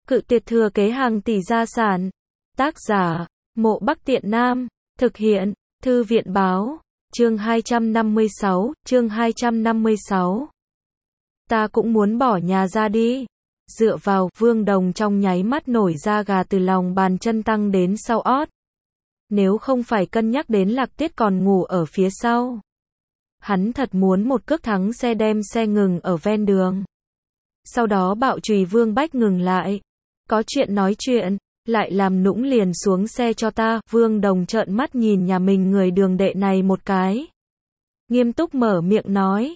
Cự tuyệt thừa kế hàng tỷ gia sản. Tác giả, Mộ Bắc Tiện Nam. Thực hiện, Thư viện báo. Chương 256. Ta cũng muốn bỏ nhà ra đi. Dựa vào, Vương Đồng trong nháy mắt nổi da gà từ lòng bàn chân tăng đến sau ót. Nếu không phải cân nhắc đến Lạc Tiết còn ngủ ở phía sau. Hắn thật muốn một cước thắng xe đem xe ngừng ở ven đường. Sau đó bạo chùy Vương Bách ngừng lại. Có chuyện nói chuyện, lại làm nũng liền xuống xe cho ta. Vương Đồng trợn mắt nhìn nhà mình người đường đệ này một cái. Nghiêm túc mở miệng nói.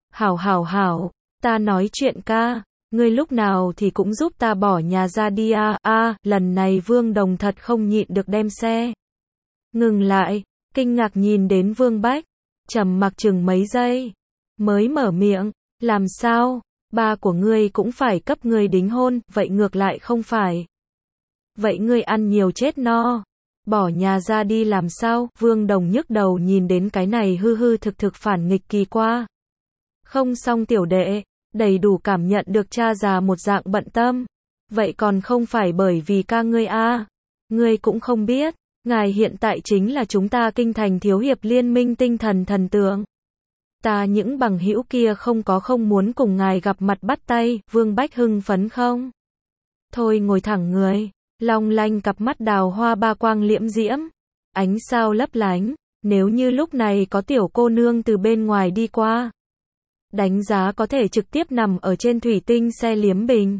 Hảo, ta nói chuyện ca. Ngươi lúc nào thì cũng giúp ta bỏ nhà ra đi à. Lần này Vương Đồng thật không nhịn được đem xe ngừng lại, kinh ngạc nhìn đến Vương Bách, trầm mặc chừng mấy giây, mới mở miệng, làm sao, ba của ngươi cũng phải cấp ngươi đính hôn, vậy ngược lại không phải. Vậy ngươi ăn nhiều chết no, bỏ nhà ra đi làm sao, Vương Đồng nhức đầu nhìn đến cái này hư thực phản nghịch kỳ qua. Không xong tiểu đệ, đầy đủ cảm nhận được cha già một dạng bận tâm, vậy còn không phải bởi vì ca ngươi à, ngươi cũng không biết. Ngài hiện tại chính là chúng ta Kinh Thành Thiếu Hiệp Liên minh tinh thần thần tượng. Ta những bằng hữu kia không muốn cùng ngài gặp mặt bắt tay, Vương Bách hưng phấn không? Thôi ngồi thẳng người, long lanh cặp mắt đào hoa ba quang liễm diễm, ánh sao lấp lánh, nếu như lúc này có tiểu cô nương từ bên ngoài đi qua. Đánh giá có thể trực tiếp nằm ở trên thủy tinh xe liếm bình.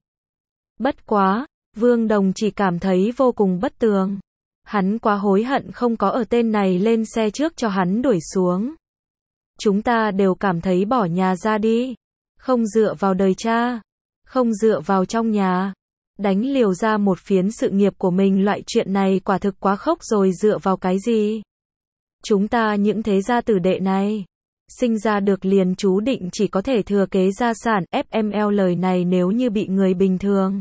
Bất quá, Vương Đồng chỉ cảm thấy vô cùng bất tường. Hắn quá hối hận không có ở tên này lên xe trước cho hắn đuổi xuống. Chúng ta đều cảm thấy bỏ nhà ra đi. Không dựa vào đời cha. Không dựa vào trong nhà. Đánh liều ra một phiến sự nghiệp của mình, loại chuyện này quả thực quá khốc rồi, dựa vào cái gì? Chúng ta những thế gia tử đệ này. Sinh ra được liền chú định chỉ có thể thừa kế gia sản. FML lời này nếu như bị người bình thường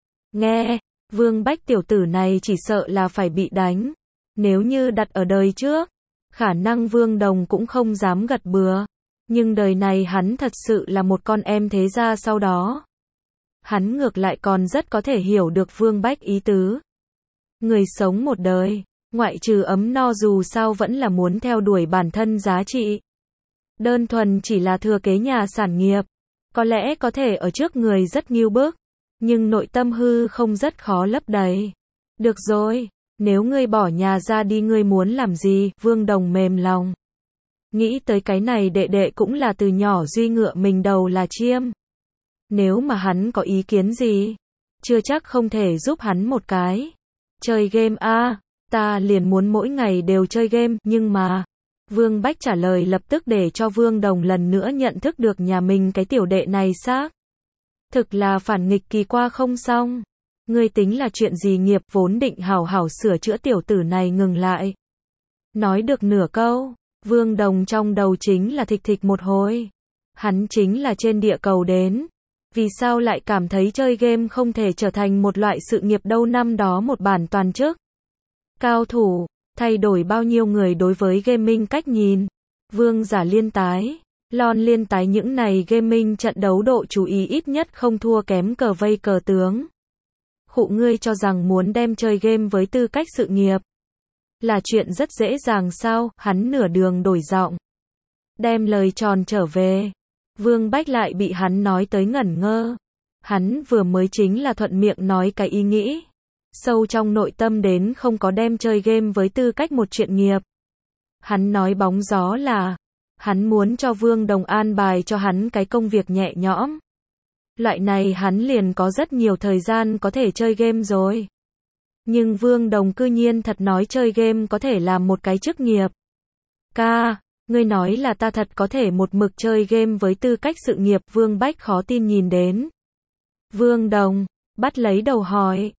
nghe, Vương Bách tiểu tử này chỉ sợ là phải bị đánh. Nếu như đặt ở đời trước, khả năng Vương Đồng cũng không dám gật bừa. Nhưng đời này hắn thật sự là một con em thế gia sau đó. Hắn ngược lại còn rất có thể hiểu được Vương Bách ý tứ. Người sống một đời, ngoại trừ ấm no dù sao vẫn là muốn theo đuổi bản thân giá trị. Đơn thuần chỉ là thừa kế nhà sản nghiệp, có lẽ có thể ở trước người rất nghiêu bức. Nhưng nội tâm hư không rất khó lấp đầy. Được rồi, nếu ngươi bỏ nhà ra đi ngươi muốn làm gì? Vương Đồng mềm lòng. Nghĩ tới cái này đệ đệ cũng là từ nhỏ duy ngựa mình đầu là chiêm. Nếu mà hắn có ý kiến gì, chưa chắc không thể giúp hắn một cái. Chơi game à, ta liền muốn mỗi ngày đều chơi game, nhưng mà... Vương Bách trả lời lập tức để cho Vương Đồng lần nữa nhận thức được nhà mình cái tiểu đệ này xác thực là phản nghịch kỳ qua không xong. Ngươi tính là chuyện gì? Nghiệp vốn định hảo sửa chữa tiểu tử này ngừng lại. Nói được nửa câu, Vương Đồng trong đầu chính là thịch một hồi. Hắn chính là trên địa cầu đến. Vì sao lại cảm thấy chơi game không thể trở thành một loại sự nghiệp đâu? Năm đó một bản toàn chức cao thủ, thay đổi bao nhiêu người đối với gaming cách nhìn. Vương giả liên tái. Lon liên tái những này gaming trận đấu độ chú ý ít nhất không thua kém cờ vây cờ tướng. Khụ, ngươi cho rằng muốn đem chơi game với tư cách sự nghiệp là chuyện rất dễ dàng sao? Hắn nửa đường đổi giọng, đem lời tròn trở về. Vương Bách lại bị hắn nói tới ngẩn ngơ. Hắn vừa mới chính là thuận miệng nói cái ý nghĩ sâu trong nội tâm đến không có đem chơi game với tư cách một chuyện nghiệp. Hắn nói bóng gió là hắn muốn cho Vương Đồng an bài cho hắn cái công việc nhẹ nhõm. Loại này hắn liền có rất nhiều thời gian có thể chơi game rồi. Nhưng Vương Đồng cư nhiên thật nói chơi game có thể làm một cái chức nghiệp. Ca, ngươi nói là ta thật có thể một mực chơi game với tư cách sự nghiệp? Vương Bách khó tin nhìn đến Vương Đồng, bắt lấy đầu hỏi,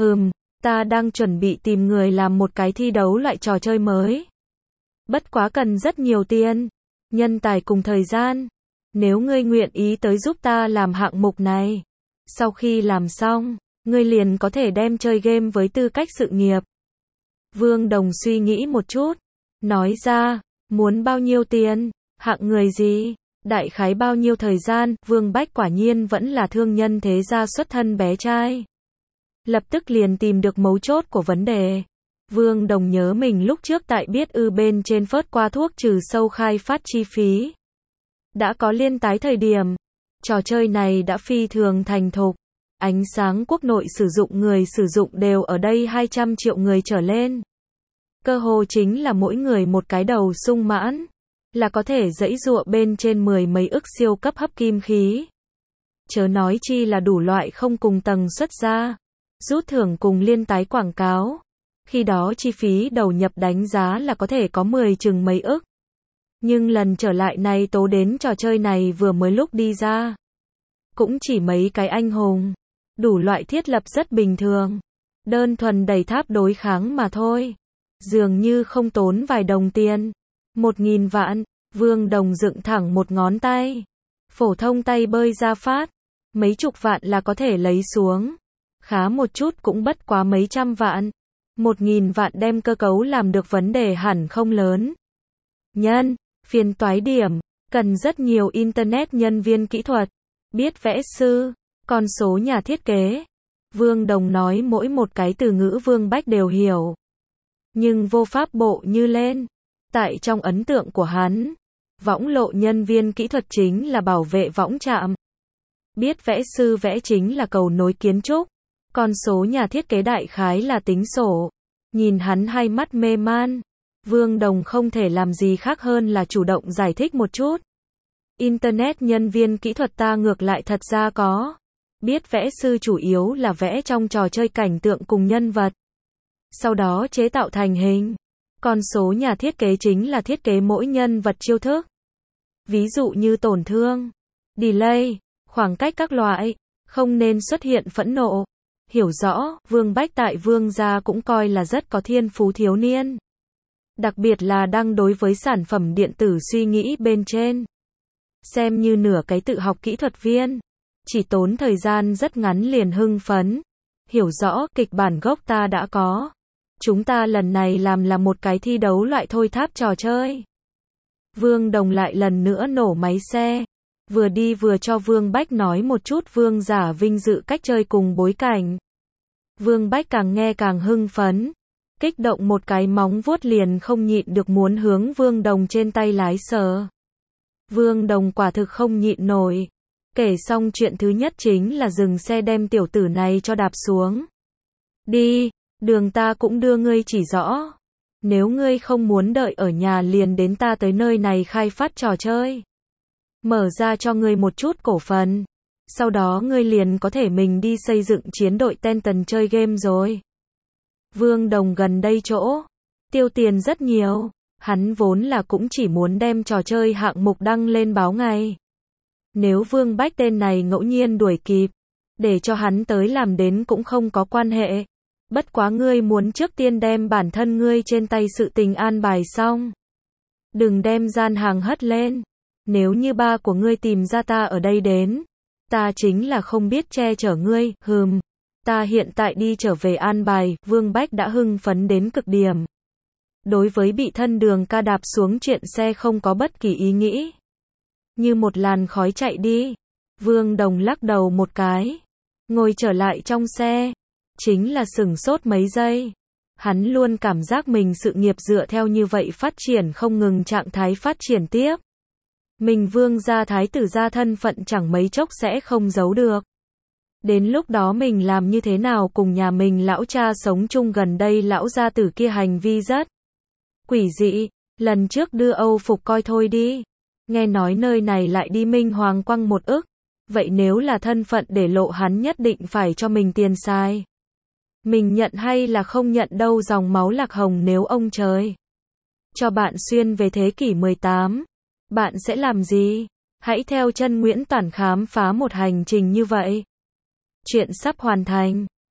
ta đang chuẩn bị tìm người làm một cái thi đấu loại trò chơi mới. Bất quá cần rất nhiều tiền, nhân tài cùng thời gian. Nếu ngươi nguyện ý tới giúp ta làm hạng mục này, sau khi làm xong, ngươi liền có thể đem chơi game với tư cách sự nghiệp. Vương Đồng suy nghĩ một chút, nói ra, muốn bao nhiêu tiền, hạng người gì, đại khái bao nhiêu thời gian? Vương Bách quả nhiên vẫn là thương nhân thế gia xuất thân bé trai. Lập tức liền tìm được mấu chốt của vấn đề. Vương Đồng nhớ mình lúc trước tại biết bên trên phớt qua thuốc trừ sâu khai phát chi phí. Đã có liên tái thời điểm. Trò chơi này đã phi thường thành thục. Ánh sáng quốc nội sử dụng người sử dụng đều ở đây 200 triệu người trở lên. Cơ hồ chính là mỗi người một cái đầu sung mãn. Là có thể giãy giụa bên trên 10 mấy ức siêu cấp hấp kim khí. Chớ nói chi là đủ loại không cùng tầng xuất ra. Rút thưởng cùng liên tái quảng cáo. Khi đó chi phí đầu nhập đánh giá là có thể có 10 chừng mấy ức. Nhưng lần trở lại này tố đến trò chơi này vừa mới lúc đi ra. Cũng chỉ mấy cái anh hùng. Đủ loại thiết lập rất bình thường. Đơn thuần đẩy tháp đối kháng mà thôi. Dường như không tốn vài đồng tiền. 1.000 vạn. Vương Đồng dựng thẳng một ngón tay. Phổ thông tay bơi ra phát. Mấy chục vạn là có thể lấy xuống. Khá một chút cũng bất quá mấy trăm vạn. 1.000 vạn đem cơ cấu làm được vấn đề hẳn không lớn. Phiền toái điểm. Cần rất nhiều internet nhân viên kỹ thuật. Biết vẽ sư. Con số nhà thiết kế. Vương Đồng nói mỗi một cái từ ngữ Vương Bách đều hiểu. Nhưng vô pháp bộ như lên. Tại trong ấn tượng của hắn, võng lộ nhân viên kỹ thuật chính là bảo vệ võng trạm. Biết vẽ sư vẽ chính là cầu nối kiến trúc. Con số nhà thiết kế đại khái là tính sổ. Nhìn hắn hai mắt mê man. Vương Đồng không thể làm gì khác hơn là chủ động giải thích một chút. Internet nhân viên kỹ thuật ta ngược lại thật ra có. Biết vẽ sư chủ yếu là vẽ trong trò chơi cảnh tượng cùng nhân vật. Sau đó chế tạo thành hình. Con số nhà thiết kế chính là thiết kế mỗi nhân vật chiêu thức. Ví dụ như tổn thương, delay, khoảng cách các loại, không nên xuất hiện phẫn nộ. Hiểu rõ, Vương Bách tại Vương gia cũng coi là rất có thiên phú thiếu niên. Đặc biệt là đang đối với sản phẩm điện tử suy nghĩ bên trên. Xem như nửa cái tự học kỹ thuật viên. Chỉ tốn thời gian rất ngắn liền hưng phấn. Hiểu rõ, kịch bản gốc ta đã có. Chúng ta lần này làm là một cái thi đấu loại thôi tháp trò chơi. Vương Đồng lại lần nữa nổ máy xe. Vừa đi vừa cho Vương Bách nói một chút Vương giả vinh dự cách chơi cùng bối cảnh. Vương Bách càng nghe càng hưng phấn. Kích động một cái móng vuốt liền không nhịn được muốn hướng Vương Đồng trên tay lái sờ. Vương Đồng quả thực không nhịn nổi. Kể xong chuyện thứ nhất chính là dừng xe đem tiểu tử này cho đạp xuống. Đi, đường ta cũng đưa ngươi chỉ rõ. Nếu ngươi không muốn đợi ở nhà liền đến ta tới nơi này khai phát trò chơi. Mở ra cho ngươi một chút cổ phần. Sau đó ngươi liền có thể mình đi xây dựng chiến đội Titan chơi game rồi. Vương Đồng gần đây chỗ. Tiêu tiền rất nhiều. Hắn vốn là cũng chỉ muốn đem trò chơi hạng mục đăng lên báo ngày. Nếu Vương Bách tên này ngẫu nhiên đuổi kịp. Để cho hắn tới làm đến cũng không có quan hệ. Bất quá ngươi muốn trước tiên đem bản thân ngươi trên tay sự tình an bài xong. Đừng đem gian hàng hất lên. Nếu như ba của ngươi tìm ra ta ở đây đến. Ta chính là không biết che chở ngươi, Ta hiện tại đi trở về an bài, Vương Bách đã hưng phấn đến cực điểm. Đối với bị thân đường ca đạp xuống chuyện xe không có bất kỳ ý nghĩ. Như một làn khói chạy đi. Vương Đồng lắc đầu một cái. Ngồi trở lại trong xe. Chính là sửng sốt mấy giây. Hắn luôn cảm giác mình sự nghiệp dựa theo như vậy phát triển không ngừng trạng thái phát triển tiếp. Mình Vương gia thái tử gia thân phận chẳng mấy chốc sẽ không giấu được. Đến lúc đó mình làm như thế nào cùng nhà mình lão cha sống chung gần đây lão gia tử kia hành vi rất quỷ dị. Lần trước đưa Âu Phục coi thôi đi. Nghe nói nơi này lại đi Minh Hoàng quăng 1 ức. Vậy nếu là thân phận để lộ hắn nhất định phải cho mình tiền xài. Mình nhận hay là không nhận đâu dòng máu Lạc Hồng nếu ông trời cho bạn xuyên về thế kỷ 18. Bạn sẽ làm gì? Hãy theo chân Nguyễn Toản khám phá một hành trình như vậy. Chuyện sắp hoàn thành.